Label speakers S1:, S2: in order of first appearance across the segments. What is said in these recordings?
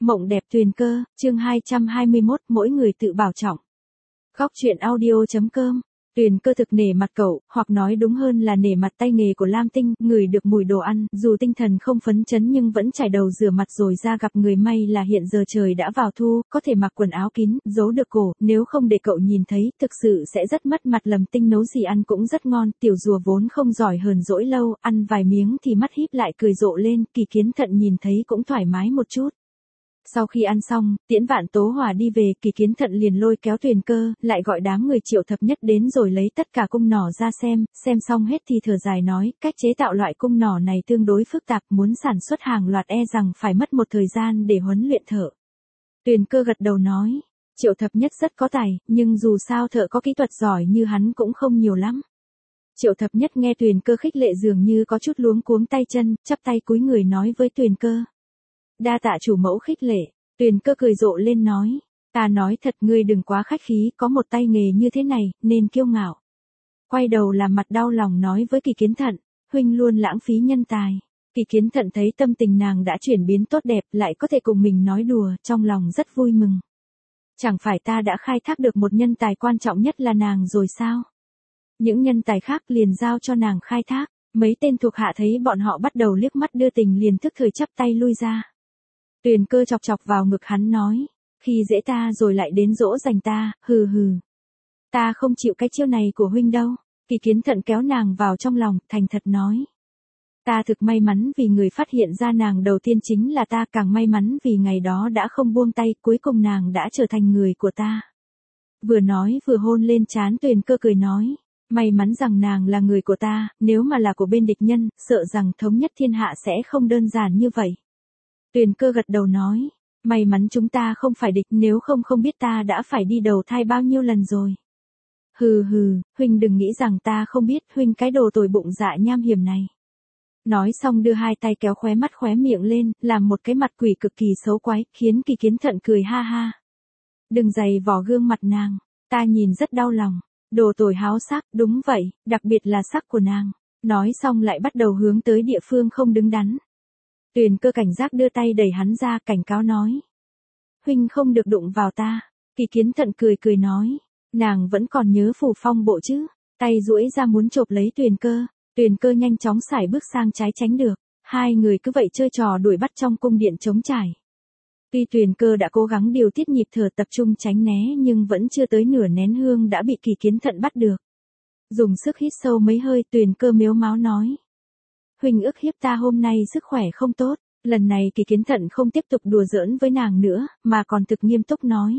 S1: Mộng đẹp tuyền cơ, chương 221, mỗi người tự bảo trọng. Góc truyện audio.com. Tuyền cơ thực nể mặt cậu, hoặc nói đúng hơn là nể mặt tay nghề của Lam Tinh, ngửi được mùi đồ ăn, dù tinh thần không phấn chấn nhưng vẫn chải đầu rửa mặt rồi ra gặp người. May là hiện giờ trời đã vào thu, có thể mặc quần áo kín, giấu được cổ, nếu không để cậu nhìn thấy, thực sự sẽ rất mất mặt. Lâm Tinh nấu gì ăn cũng rất ngon, tiểu rùa vốn không giỏi hờn dỗi lâu, ăn vài miếng thì mắt híp lại cười rộ lên, Kỳ Kiến Thận nhìn thấy cũng thoải mái một chút. Sau khi ăn xong, tiễn Vạn Tố Hòa đi về, Kỳ Kiến Thận liền lôi kéo Tuyền Cơ, lại gọi đám người Triệu Thập Nhất đến rồi lấy tất cả cung nỏ ra xem xong hết thì thở dài nói, cách chế tạo loại cung nỏ này tương đối phức tạp, muốn sản xuất hàng loạt e rằng phải mất một thời gian để huấn luyện thợ. Tuyền Cơ gật đầu nói, Triệu Thập Nhất rất có tài, nhưng dù sao thợ có kỹ thuật giỏi như hắn cũng không nhiều lắm. Triệu Thập Nhất nghe Tuyền Cơ khích lệ dường như có chút luống cuống tay chân, chắp tay cúi người nói với Tuyền Cơ. Đa tạ chủ mẫu khích lệ. Tuyền Cơ cười rộ lên nói, ta nói thật ngươi đừng quá khách khí, có một tay nghề như thế này, nên kiêu ngạo. Quay đầu làm mặt đau lòng nói với Kỳ Kiến Thận, huynh luôn lãng phí nhân tài. Kỳ Kiến Thận thấy tâm tình nàng đã chuyển biến tốt đẹp, lại có thể cùng mình nói đùa, trong lòng rất vui mừng. Chẳng phải ta đã khai thác được một nhân tài quan trọng nhất là nàng rồi sao? Những nhân tài khác liền giao cho nàng khai thác. Mấy tên thuộc hạ thấy bọn họ bắt đầu liếc mắt đưa tình liền tức thời chắp tay lui ra. Tuyền Cơ chọc chọc vào ngực hắn nói, khi dễ ta rồi lại đến dỗ dành ta, hừ hừ. Ta không chịu cái chiêu này của huynh đâu. Kỳ Kiến Thận kéo nàng vào trong lòng, thành thật nói. Ta thực may mắn vì người phát hiện ra nàng đầu tiên chính là ta, càng may mắn vì ngày đó đã không buông tay, cuối cùng nàng đã trở thành người của ta. Vừa nói vừa hôn lên trán Tuyền Cơ cười nói, may mắn rằng nàng là người của ta, nếu mà là của bên địch nhân, sợ rằng thống nhất thiên hạ sẽ không đơn giản như vậy. Tuyền Cơ gật đầu nói, may mắn chúng ta không phải địch, nếu không biết ta đã phải đi đầu thai bao nhiêu lần rồi. Hừ hừ, huynh đừng nghĩ rằng ta không biết, huynh cái đồ tồi bụng dạ nham hiểm này. Nói xong đưa hai tay kéo khóe mắt khóe miệng lên, làm một cái mặt quỷ cực kỳ xấu quái, khiến Kỳ Kiến Thận cười ha ha. Đừng giày vò gương mặt nàng, ta nhìn rất đau lòng. Đồ tồi háo sắc, đúng vậy, đặc biệt là sắc của nàng. Nói xong lại bắt đầu hướng tới địa phương không đứng đắn. Tuyền Cơ cảnh giác đưa tay đẩy hắn ra, cảnh cáo nói. Huynh không được đụng vào ta. Kỳ Kiến Thận cười nói. Nàng vẫn còn nhớ Phù Phong bộ chứ. Tay duỗi ra muốn chộp lấy Tuyền Cơ. Tuyền Cơ nhanh chóng sải bước sang trái tránh được. Hai người cứ vậy chơi trò đuổi bắt trong cung điện trống trải. Tuy Tuyền Cơ đã cố gắng điều tiết nhịp thở tập trung tránh né nhưng vẫn chưa tới nửa nén hương đã bị Kỳ Kiến Thận bắt được. Dùng sức hít sâu mấy hơi, Tuyền Cơ mếu máo nói. Huynh ức hiếp ta hôm nay sức khỏe không tốt. Lần này Kỳ Kiến Thận không tiếp tục đùa giỡn với nàng nữa, mà còn thực nghiêm túc nói.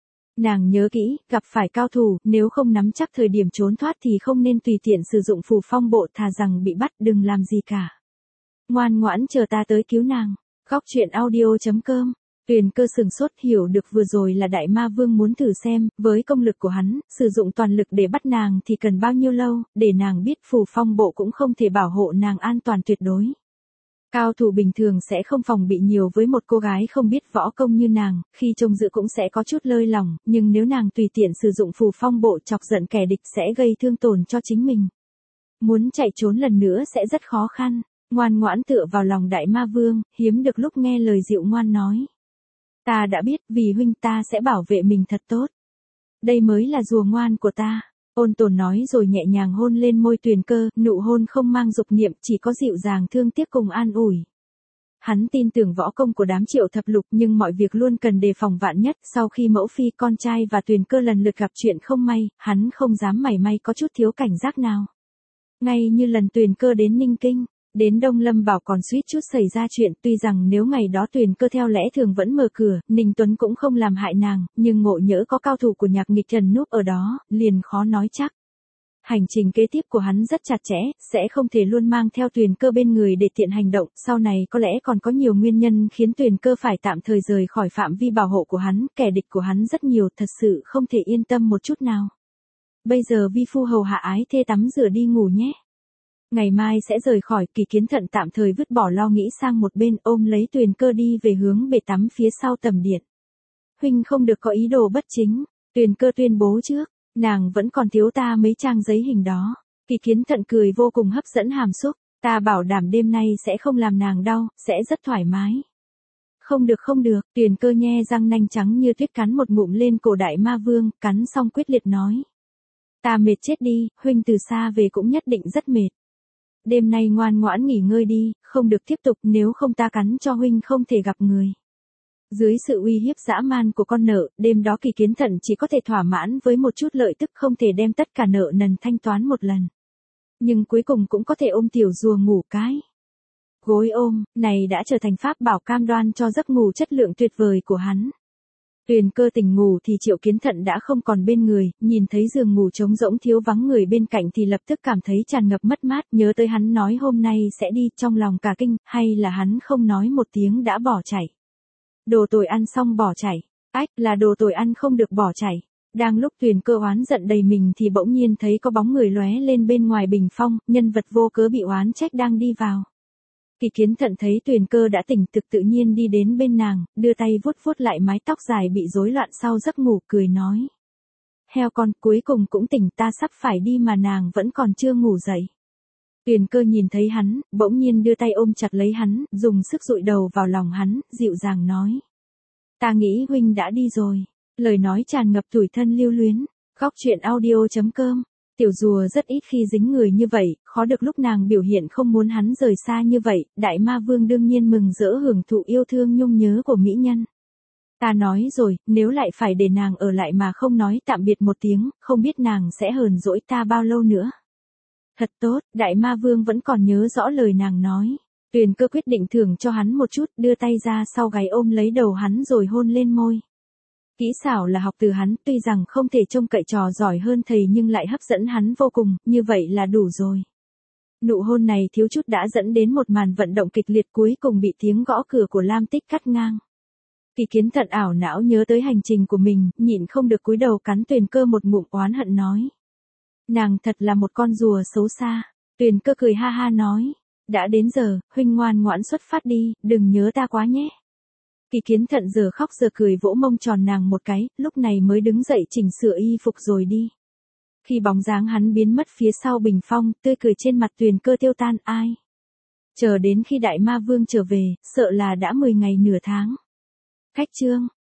S1: Nàng nhớ kỹ, gặp phải cao thủ, nếu không nắm chắc thời điểm trốn thoát thì không nên tùy tiện sử dụng Phù Phong bộ, thà rằng bị bắt đừng làm gì cả. Ngoan ngoãn chờ ta tới cứu nàng. Góc truyện audio.com. Tuyền Cơ sừng sốt, hiểu được vừa rồi là Đại Ma Vương muốn thử xem, với công lực của hắn, sử dụng toàn lực để bắt nàng thì cần bao nhiêu lâu, để nàng biết Phù Phong bộ cũng không thể bảo hộ nàng an toàn tuyệt đối. Cao thủ bình thường sẽ không phòng bị nhiều với một cô gái không biết võ công như nàng, khi trông giữ cũng sẽ có chút lơi lỏng, nhưng nếu nàng tùy tiện sử dụng Phù Phong bộ chọc giận kẻ địch sẽ gây thương tổn cho chính mình. Muốn chạy trốn lần nữa sẽ rất khó khăn. Ngoan ngoãn tựa vào lòng Đại Ma Vương, hiếm được lúc nghe lời dịu ngoan nói. Ta đã biết, vì huynh ta sẽ bảo vệ mình thật tốt. Đây mới là rùa ngoan của ta. Ôn tồn nói rồi nhẹ nhàng hôn lên môi Tuyền Cơ, nụ hôn không mang dục niệm, chỉ có dịu dàng thương tiếc cùng an ủi. Hắn tin tưởng võ công của đám Triệu Thập Lục nhưng mọi việc luôn cần đề phòng vạn nhất, sau khi mẫu phi con trai và Tuyền Cơ lần lượt gặp chuyện không may, hắn không dám mảy may có chút thiếu cảnh giác nào. Ngay như lần Tuyền Cơ đến Ninh Kinh. Đến Đông Lâm Bảo còn suýt chút xảy ra chuyện, tuy rằng nếu ngày đó Tuyền Cơ theo lẽ thường vẫn mở cửa, Ninh Tuấn cũng không làm hại nàng, nhưng ngộ nhỡ có cao thủ của Nhạc Nghịch Trần núp ở đó, liền khó nói chắc. Hành trình kế tiếp của hắn rất chặt chẽ, sẽ không thể luôn mang theo Tuyền Cơ bên người để tiện hành động, sau này có lẽ còn có nhiều nguyên nhân khiến Tuyền Cơ phải tạm thời rời khỏi phạm vi bảo hộ của hắn, kẻ địch của hắn rất nhiều, thật sự không thể yên tâm một chút nào. Bây giờ vi phu hầu hạ ái thê tắm rửa đi ngủ nhé. Ngày mai sẽ rời khỏi. Kỳ Kiến Thận tạm thời vứt bỏ lo nghĩ sang một bên, ôm lấy Tuyền Cơ đi về hướng bể tắm phía sau tầm điện. Huynh không được có ý đồ bất chính. Tuyền Cơ tuyên bố trước, nàng vẫn còn thiếu ta mấy trang giấy hình đó. Kỳ Kiến Thận cười vô cùng hấp dẫn hàm xúc, ta bảo đảm đêm nay sẽ không làm nàng đau, sẽ rất thoải mái. không được, Tuyền Cơ nhe răng nanh trắng như tuyết cắn một ngụm lên cổ Đại Ma Vương, cắn xong quyết liệt nói. Ta mệt chết đi, huynh từ xa về cũng nhất định rất mệt. Đêm nay ngoan ngoãn nghỉ ngơi đi, không được tiếp tục, nếu không ta cắn cho huynh không thể gặp người. Dưới sự uy hiếp dã man của con nợ, đêm đó Kỳ Kiến Thận chỉ có thể thỏa mãn với một chút lợi tức, không thể đem tất cả nợ nần thanh toán một lần. Nhưng cuối cùng cũng có thể ôm tiểu rùa ngủ cái. Gối ôm, này đã trở thành pháp bảo cam đoan cho giấc ngủ chất lượng tuyệt vời của hắn. Tuyền Cơ tỉnh ngủ thì Triệu Kiến Thận đã không còn bên người, nhìn thấy giường ngủ trống rỗng thiếu vắng người bên cạnh thì lập tức cảm thấy tràn ngập mất mát, nhớ tới hắn nói hôm nay sẽ đi, trong lòng cả kinh, hay là hắn không nói một tiếng đã bỏ chạy. Đồ tồi ăn xong bỏ chạy, ách là đồ tồi ăn không được bỏ chạy. Đang lúc Tuyền Cơ oán giận đầy mình thì bỗng nhiên thấy có bóng người lóe lên bên ngoài bình phong, nhân vật vô cớ bị oán trách đang đi vào. Kỳ Kiến Thận thấy Tuyền Cơ đã tỉnh tự nhiên đi đến bên nàng, đưa tay vuốt vuốt lại mái tóc dài bị rối loạn sau giấc ngủ, cười nói. Heo con, cuối cùng cũng tỉnh, ta sắp phải đi mà nàng vẫn còn chưa ngủ dậy. Tuyền Cơ nhìn thấy hắn, bỗng nhiên đưa tay ôm chặt lấy hắn, dùng sức dụi đầu vào lòng hắn, dịu dàng nói. Ta nghĩ huynh đã đi rồi. Lời nói tràn ngập tủi thân lưu luyến. Góc truyện audio.com. Tiểu rùa rất ít khi dính người như vậy, khó được lúc nàng biểu hiện không muốn hắn rời xa như vậy, Đại Ma Vương đương nhiên mừng rỡ hưởng thụ yêu thương nhung nhớ của mỹ nhân. Ta nói rồi, nếu lại phải để nàng ở lại mà không nói tạm biệt một tiếng, không biết nàng sẽ hờn dỗi ta bao lâu nữa. Thật tốt, Đại Ma Vương vẫn còn nhớ rõ lời nàng nói. Tuyền Cơ quyết định thưởng cho hắn một chút, đưa tay ra sau gáy ôm lấy đầu hắn rồi hôn lên môi. Kỹ xảo là học từ hắn, tuy rằng không thể trông cậy trò giỏi hơn thầy nhưng lại hấp dẫn hắn vô cùng, như vậy là đủ rồi. Nụ hôn này thiếu chút đã dẫn đến một màn vận động kịch liệt, cuối cùng bị tiếng gõ cửa của Lam Tích cắt ngang. Kỳ Kiến Thận ảo não nhớ tới hành trình của mình, nhịn không được cúi đầu cắn Tuyền Cơ một ngụm, oán hận nói. Nàng thật là một con rùa xấu xa. Tuyền Cơ cười ha ha nói. Đã đến giờ, huynh ngoan ngoãn xuất phát đi, đừng nhớ ta quá nhé. Kỳ Kiến Thận giờ khóc giờ cười vỗ mông tròn nàng một cái, lúc này mới đứng dậy chỉnh sửa y phục rồi đi. Khi bóng dáng hắn biến mất phía sau bình phong, tươi cười trên mặt Tuyền Cơ tiêu tan, ai. Chờ đến khi Đại Ma Vương trở về, sợ là đã 10 ngày nửa tháng. Khách chương.